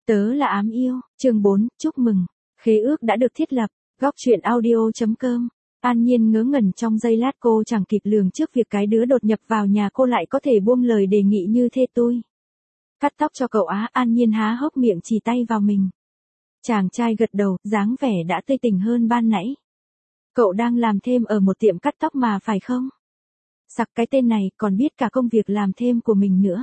Tớ là ám yêu, chương 4, chúc mừng. Khế ước đã được thiết lập. Góc truyện audio.com. An Nhiên ngớ ngẩn trong giây lát, cô chẳng kịp lường trước việc cái đứa đột nhập vào nhà cô lại có thể buông lời đề nghị như thế tôi. Cắt tóc cho cậu á, An Nhiên há hốc miệng chỉ tay vào mình. Chàng trai gật đầu, dáng vẻ đã tươi tỉnh hơn ban nãy. Cậu đang làm thêm ở một tiệm cắt tóc mà phải không? Sặc, cái tên này còn biết cả công việc làm thêm của mình nữa.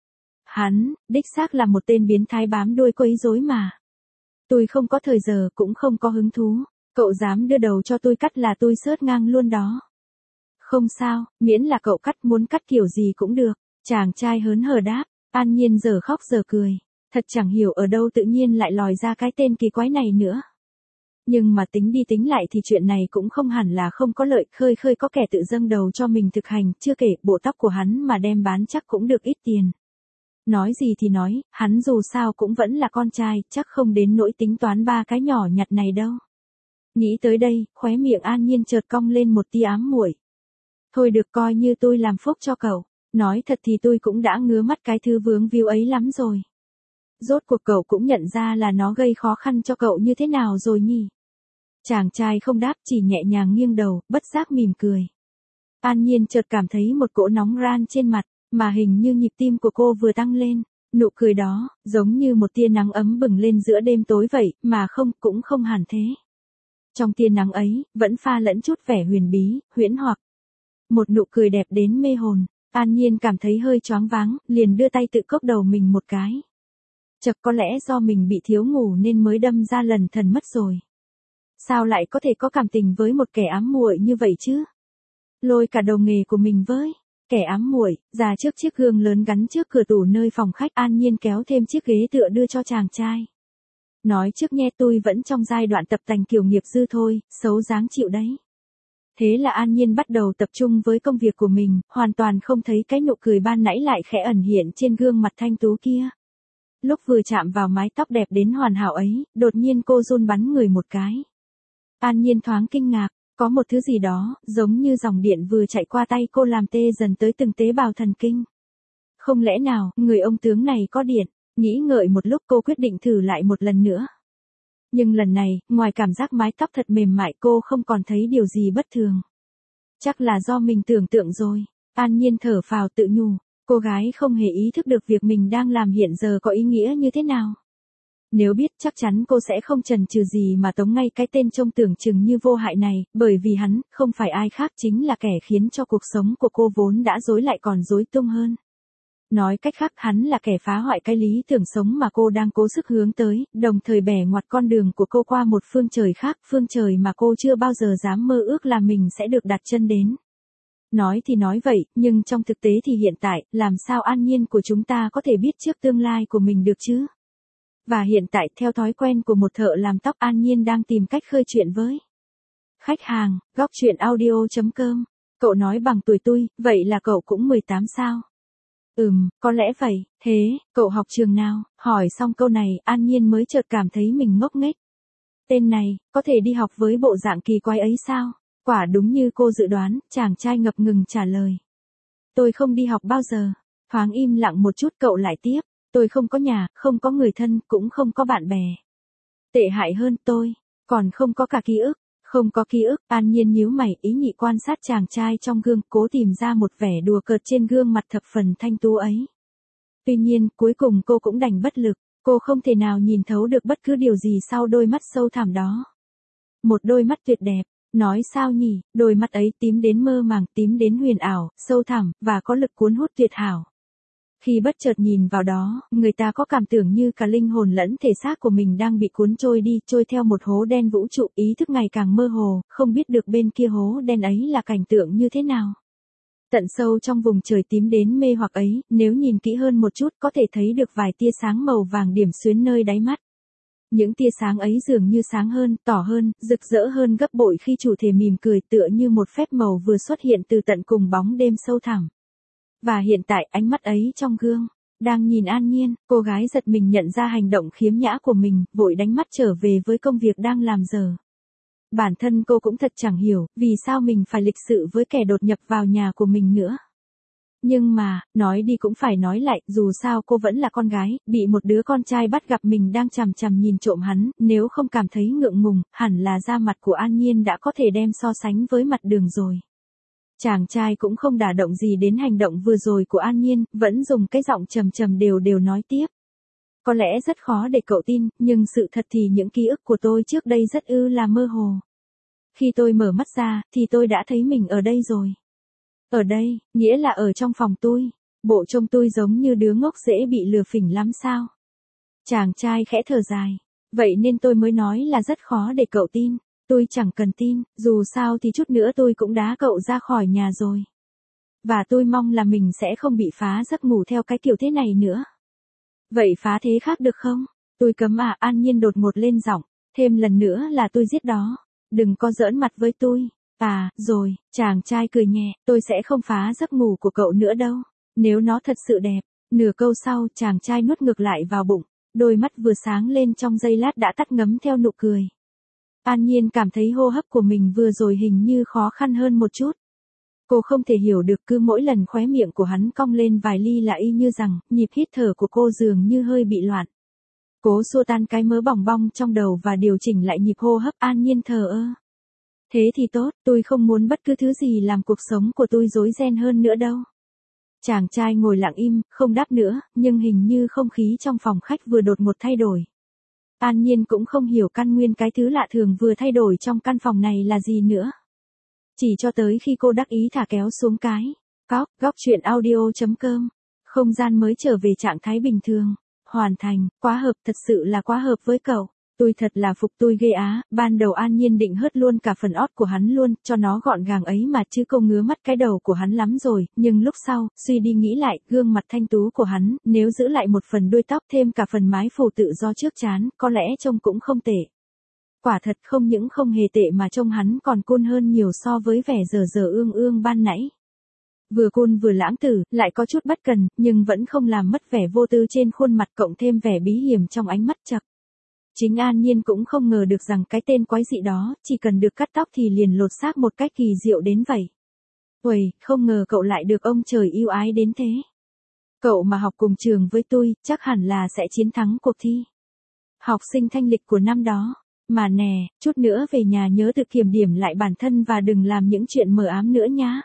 Hắn, đích xác là một tên biến thái bám đuôi quấy rối mà. Tôi không có thời giờ cũng không có hứng thú. Cậu dám đưa đầu cho tôi cắt là tôi sớt ngang luôn đó. Không sao, miễn là cậu cắt, muốn cắt kiểu gì cũng được. Chàng trai hớn hở đáp. An Nhiên giờ khóc giờ cười. Thật chẳng hiểu ở đâu tự nhiên lại lòi ra cái tên kỳ quái này nữa. Nhưng mà tính đi tính lại thì chuyện này cũng không hẳn là không có lợi, khơi có kẻ tự dâng đầu cho mình thực hành, chưa kể bộ tóc của hắn mà đem bán chắc cũng được ít tiền. Nói gì thì nói, hắn dù sao cũng vẫn là con trai, chắc không đến nỗi tính toán ba cái nhỏ nhặt này đâu. Nghĩ tới đây, khóe miệng An Nhiên chợt cong lên một tia ám muội. Thôi được, coi như tôi làm phúc cho cậu. Nói thật thì tôi cũng đã ngứa mắt cái thứ vướng víu ấy lắm rồi. Rốt cuộc cậu cũng nhận ra là nó gây khó khăn cho cậu như thế nào rồi nhỉ? Chàng trai không đáp, chỉ nhẹ nhàng nghiêng đầu, bất giác mỉm cười. An Nhiên chợt cảm thấy một cỗ nóng ran trên mặt, mà hình như nhịp tim của cô vừa tăng lên. Nụ cười đó, giống như một tia nắng ấm bừng lên giữa đêm tối vậy, mà không, cũng không hẳn thế. Trong tia nắng ấy, vẫn pha lẫn chút vẻ huyền bí, huyễn hoặc. Một nụ cười đẹp đến mê hồn. An Nhiên cảm thấy hơi choáng váng, liền đưa tay tự cốc đầu mình một cái. Chật, có lẽ do mình bị thiếu ngủ nên mới đâm ra lần thần mất rồi. Sao lại có thể có cảm tình với một kẻ ám muội như vậy chứ? Lôi cả đầu nghề của mình với. Kẻ ám muội, ra trước chiếc gương lớn gắn trước cửa tủ nơi phòng khách, An Nhiên kéo thêm chiếc ghế tựa đưa cho chàng trai. Nói trước nghe, tôi vẫn trong giai đoạn tập tành kiểu nghiệp dư thôi, xấu dáng chịu đấy. Thế là An Nhiên bắt đầu tập trung với công việc của mình, hoàn toàn không thấy cái nụ cười ban nãy lại khẽ ẩn hiện trên gương mặt thanh tú kia. Lúc vừa chạm vào mái tóc đẹp đến hoàn hảo ấy, đột nhiên cô run bắn người một cái. An Nhiên thoáng kinh ngạc, có một thứ gì đó, giống như dòng điện vừa chạy qua tay cô làm tê dần tới từng tế bào thần kinh. Không lẽ nào, người ông tướng này có điện? Nghĩ ngợi một lúc, cô quyết định thử lại một lần nữa. Nhưng lần này, ngoài cảm giác mái tóc thật mềm mại, cô không còn thấy điều gì bất thường. Chắc là do mình tưởng tượng rồi. An Nhiên thở phào tự nhủ. Cô gái không hề ý thức được việc mình đang làm hiện giờ có ý nghĩa như thế nào. Nếu biết, chắc chắn cô sẽ không chần chừ gì mà tống ngay cái tên trông tưởng chừng như vô hại này, bởi vì hắn, không phải ai khác chính là kẻ khiến cho cuộc sống của cô vốn đã rối lại còn rối tung hơn. Nói cách khác, hắn là kẻ phá hoại cái lý tưởng sống mà cô đang cố sức hướng tới, đồng thời bẻ ngoặt con đường của cô qua một phương trời khác, phương trời mà cô chưa bao giờ dám mơ ước là mình sẽ được đặt chân đến. Nói thì nói vậy, nhưng trong thực tế thì hiện tại, làm sao An Nhiên của chúng ta có thể biết trước tương lai của mình được chứ? Và hiện tại, theo thói quen của một thợ làm tóc, An Nhiên đang tìm cách khơi chuyện với khách hàng. Góc truyện audio.com. Cậu nói bằng tuổi tôi, vậy là cậu cũng 18 sao? Có lẽ vậy. Thế, cậu học trường nào? Hỏi xong câu này, An Nhiên mới chợt cảm thấy mình ngốc nghếch. Tên này, có thể đi học với bộ dạng kỳ quái ấy sao? Quả đúng như cô dự đoán, chàng trai ngập ngừng trả lời. Tôi không đi học bao giờ. Thoáng im lặng một chút, cậu lại tiếp. Tôi không có nhà, không có người thân, cũng không có bạn bè. Tệ hại hơn, tôi còn không có cả ký ức. Không có ký ức. An Nhiên nhíu mày, ý nhị quan sát chàng trai trong gương, cố tìm ra một vẻ đùa cợt trên gương mặt thập phần thanh tú ấy. Tuy nhiên, cuối cùng cô cũng đành bất lực. Cô không thể nào nhìn thấu được bất cứ điều gì sau đôi mắt sâu thẳm đó. Một đôi mắt tuyệt đẹp. Nói sao nhỉ, đôi mắt ấy tím đến mơ màng, tím đến huyền ảo, sâu thẳm, và có lực cuốn hút tuyệt hảo. Khi bất chợt nhìn vào đó, người ta có cảm tưởng như cả linh hồn lẫn thể xác của mình đang bị cuốn trôi đi, trôi theo một hố đen vũ trụ, ý thức ngày càng mơ hồ, không biết được bên kia hố đen ấy là cảnh tượng như thế nào. Tận sâu trong vùng trời tím đến mê hoặc ấy, nếu nhìn kỹ hơn một chút có thể thấy được vài tia sáng màu vàng điểm xuyến nơi đáy mắt. Những tia sáng ấy dường như sáng hơn, tỏ hơn, rực rỡ hơn gấp bội khi chủ thể mỉm cười, tựa như một phép màu vừa xuất hiện từ tận cùng bóng đêm sâu thẳm. Và hiện tại, ánh mắt ấy trong gương đang nhìn An Nhiên, cô gái giật mình nhận ra hành động khiếm nhã của mình, vội đánh mắt trở về với công việc đang làm dở. Bản thân cô cũng thật chẳng hiểu, vì sao mình phải lịch sự với kẻ đột nhập vào nhà của mình nữa. Nhưng mà, nói đi cũng phải nói lại, dù sao cô vẫn là con gái, bị một đứa con trai bắt gặp mình đang chằm chằm nhìn trộm hắn, nếu không cảm thấy ngượng ngùng, hẳn là da mặt của An Nhiên đã có thể đem so sánh với mặt đường rồi. Chàng trai cũng không đả động gì đến hành động vừa rồi của An Nhiên, vẫn dùng cái giọng trầm trầm đều đều nói tiếp. Có lẽ rất khó để cậu tin, nhưng sự thật thì những ký ức của tôi trước đây rất là mơ hồ. Khi tôi mở mắt ra, thì tôi đã thấy mình ở đây rồi. Ở đây, nghĩa là ở trong phòng tôi. Bộ trông tôi giống như đứa ngốc dễ bị lừa phỉnh lắm sao? Chàng trai khẽ thở dài. Vậy nên tôi mới nói là rất khó để cậu tin. Tôi chẳng cần tin, dù sao thì chút nữa tôi cũng đá cậu ra khỏi nhà rồi. Và tôi mong là mình sẽ không bị phá giấc ngủ theo cái kiểu thế này nữa. Vậy phá thế khác được không? Tôi cấm à, An Nhiên đột ngột lên giọng. Thêm lần nữa là tôi giết đó. Đừng có giỡn mặt với tôi. À, rồi, chàng trai cười nhẹ, tôi sẽ không phá giấc ngủ của cậu nữa đâu. Nếu nó thật sự đẹp. Nửa câu sau, chàng trai nuốt ngược lại vào bụng. Đôi mắt vừa sáng lên trong giây lát đã tắt ngấm theo nụ cười. An Nhiên cảm thấy hô hấp của mình vừa rồi hình như khó khăn hơn một chút. Cô không thể hiểu được, cứ mỗi lần khóe miệng của hắn cong lên vài ly là y như rằng, nhịp hít thở của cô dường như hơi bị loạn. Cố xua tan cái mớ bòng bong trong đầu và điều chỉnh lại nhịp hô hấp. An Nhiên thờ ơ. Thế thì tốt, tôi không muốn bất cứ thứ gì làm cuộc sống của tôi rối ren hơn nữa đâu. Chàng trai ngồi lặng im, không đáp nữa, nhưng hình như không khí trong phòng khách vừa đột ngột thay đổi. An Nhiên cũng không hiểu căn nguyên cái thứ lạ thường vừa thay đổi trong căn phòng này là gì nữa. Chỉ cho tới khi cô đắc ý thả kéo xuống cái. Góc truyện audio.com. Không gian mới trở về trạng thái bình thường. Hoàn thành, quá hợp, thật sự là quá hợp với cậu. Tôi thật là phục tôi ghê á, ban đầu An Nhiên định hớt luôn cả phần ót của hắn luôn, cho nó gọn gàng ấy mà chứ cô ngứa mắt cái đầu của hắn lắm rồi, nhưng lúc sau, suy đi nghĩ lại, gương mặt thanh tú của hắn, nếu giữ lại một phần đuôi tóc thêm cả phần mái phủ tự do trước trán, có lẽ trông cũng không tệ. Quả thật không những không hề tệ mà trông hắn còn cool hơn nhiều so với vẻ dở dở ương ương ban nãy. Vừa cool vừa lãng tử, lại có chút bất cần, nhưng vẫn không làm mất vẻ vô tư trên khuôn mặt cộng thêm vẻ bí hiểm trong ánh mắt chật. Chính An Nhiên cũng không ngờ được rằng cái tên quái dị đó, chỉ cần được cắt tóc thì liền lột xác một cách kỳ diệu đến vậy. Uầy, không ngờ cậu lại được ông trời yêu ái đến thế. Cậu mà học cùng trường với tôi, chắc hẳn là sẽ chiến thắng cuộc thi. Học sinh thanh lịch của năm đó. Mà nè, chút nữa về nhà nhớ tự kiểm điểm lại bản thân và đừng làm những chuyện mờ ám nữa nhá.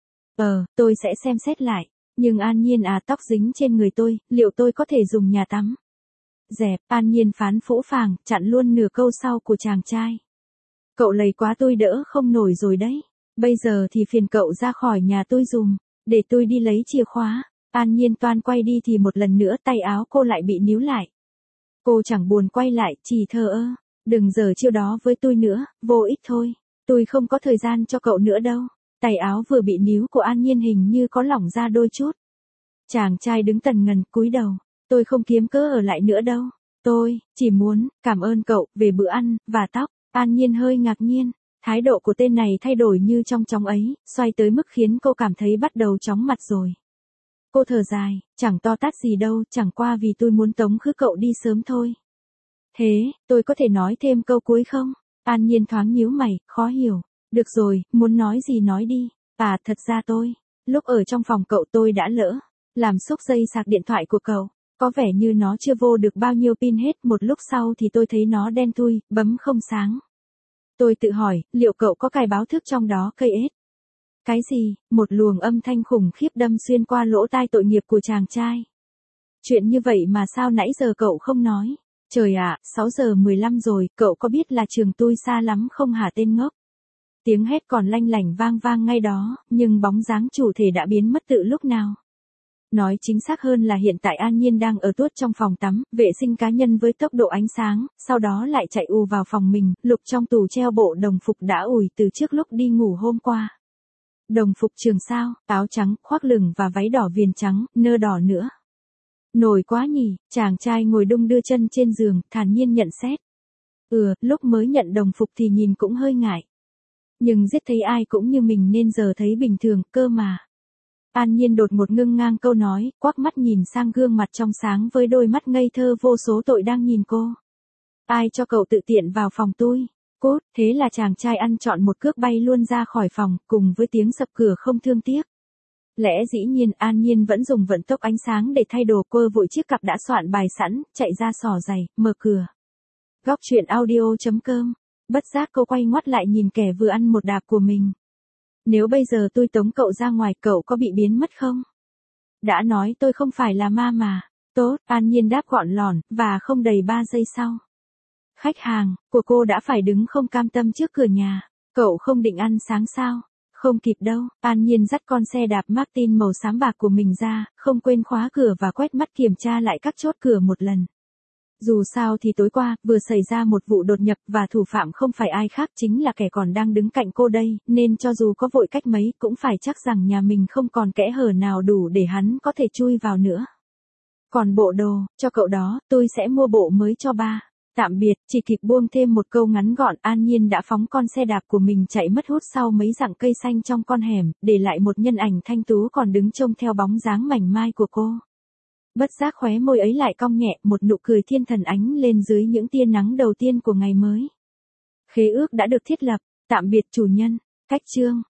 Tôi sẽ xem xét lại. Nhưng An Nhiên à, tóc dính trên người tôi, liệu tôi có thể dùng nhà tắm? Dẹp, An Nhiên phán phũ phàng, chặn luôn nửa câu sau của chàng trai. Cậu lầy quá, tôi đỡ không nổi rồi đấy. Bây giờ thì phiền cậu ra khỏi nhà tôi dùm, để tôi đi lấy chìa khóa. An Nhiên toan quay đi thì một lần nữa tay áo cô lại bị níu lại. Cô chẳng buồn quay lại, chỉ thờ ơ. Đừng giở chiêu đó với tôi nữa, vô ích thôi. Tôi không có thời gian cho cậu nữa đâu. Tay áo vừa bị níu của An Nhiên hình như có lỏng ra đôi chút. Chàng trai đứng tần ngần, cúi đầu. Tôi không kiếm cớ ở lại nữa đâu. Tôi chỉ muốn cảm ơn cậu về bữa ăn và tóc. An Nhiên hơi ngạc nhiên. Thái độ của tên này thay đổi như trong chóng ấy, xoay tới mức khiến cô cảm thấy bắt đầu chóng mặt rồi. Cô thở dài, chẳng to tát gì đâu, chẳng qua vì tôi muốn tống khứ cậu đi sớm thôi. Thế, tôi có thể nói thêm câu cuối không? An Nhiên thoáng nhíu mày, khó hiểu. Được rồi, muốn nói gì nói đi. À, thật ra lúc ở trong phòng cậu tôi đã lỡ làm xúc dây sạc điện thoại của cậu. Có vẻ như nó chưa vô được bao nhiêu pin hết, một lúc sau thì tôi thấy nó đen thui, bấm không sáng. Tôi tự hỏi, liệu cậu có cài báo thức trong đó cây ếch? Cái gì? Một luồng âm thanh khủng khiếp đâm xuyên qua lỗ tai tội nghiệp của chàng trai. Chuyện như vậy mà sao nãy giờ cậu không nói? Trời ạ, 6 giờ 15 rồi, cậu có biết là trường tôi xa lắm không hả tên ngốc? Tiếng hét còn lanh lảnh vang vang ngay đó, nhưng bóng dáng chủ thể đã biến mất từ lúc nào? Nói chính xác hơn là hiện tại An Nhiên đang ở tuốt trong phòng tắm, vệ sinh cá nhân với tốc độ ánh sáng, sau đó lại chạy ù vào phòng mình, lục trong tủ treo bộ đồng phục đã ủi từ trước lúc đi ngủ hôm qua. Đồng phục trường sao, áo trắng, khoác lửng và váy đỏ viền trắng, nơ đỏ nữa. Nổi quá nhỉ, chàng trai ngồi đung đưa chân trên giường, thản nhiên nhận xét. Lúc mới nhận đồng phục thì nhìn cũng hơi ngại. Nhưng giết thấy ai cũng như mình nên giờ thấy bình thường, cơ mà. An Nhiên đột ngột ngưng ngang câu nói, quắc mắt nhìn sang gương mặt trong sáng với đôi mắt ngây thơ vô số tội đang nhìn cô. Ai cho cậu tự tiện vào phòng tôi? Cút, thế là chàng trai ăn trọn một cước bay luôn ra khỏi phòng, cùng với tiếng sập cửa không thương tiếc. Lẽ dĩ nhiên An Nhiên vẫn dùng vận tốc ánh sáng để thay đồ, cô vội chiếc cặp đã soạn bài sẵn, chạy ra xỏ giày, mở cửa. Góc truyện audio.com. Bất giác cô quay ngoắt lại nhìn kẻ vừa ăn một đạp của mình. Nếu bây giờ tôi tống cậu ra ngoài, cậu có bị biến mất không? Đã nói tôi không phải là ma mà. Tốt, An Nhiên đáp gọn lỏn, và không đầy 3 giây sau. Khách hàng của cô đã phải đứng không cam tâm trước cửa nhà. Cậu không định ăn sáng sao? Không kịp đâu, An Nhiên dắt con xe đạp Martin màu xám bạc của mình ra, không quên khóa cửa và quét mắt kiểm tra lại các chốt cửa một lần. Dù sao thì tối qua, vừa xảy ra một vụ đột nhập và thủ phạm không phải ai khác chính là kẻ còn đang đứng cạnh cô đây, nên cho dù có vội cách mấy cũng phải chắc rằng nhà mình không còn kẽ hở nào đủ để hắn có thể chui vào nữa. Còn bộ đồ, cho cậu đó, tôi sẽ mua bộ mới cho ba. Tạm biệt, chỉ kịp buông thêm một câu ngắn gọn, An Nhiên đã phóng con xe đạp của mình chạy mất hút sau mấy dặm cây xanh trong con hẻm, để lại một nhân ảnh thanh tú còn đứng trông theo bóng dáng mảnh mai của cô. Bất giác khóe môi ấy lại cong nhẹ, một nụ cười thiên thần ánh lên dưới những tia nắng đầu tiên của ngày mới. Khế ước đã được thiết lập, tạm biệt chủ nhân, cách chương.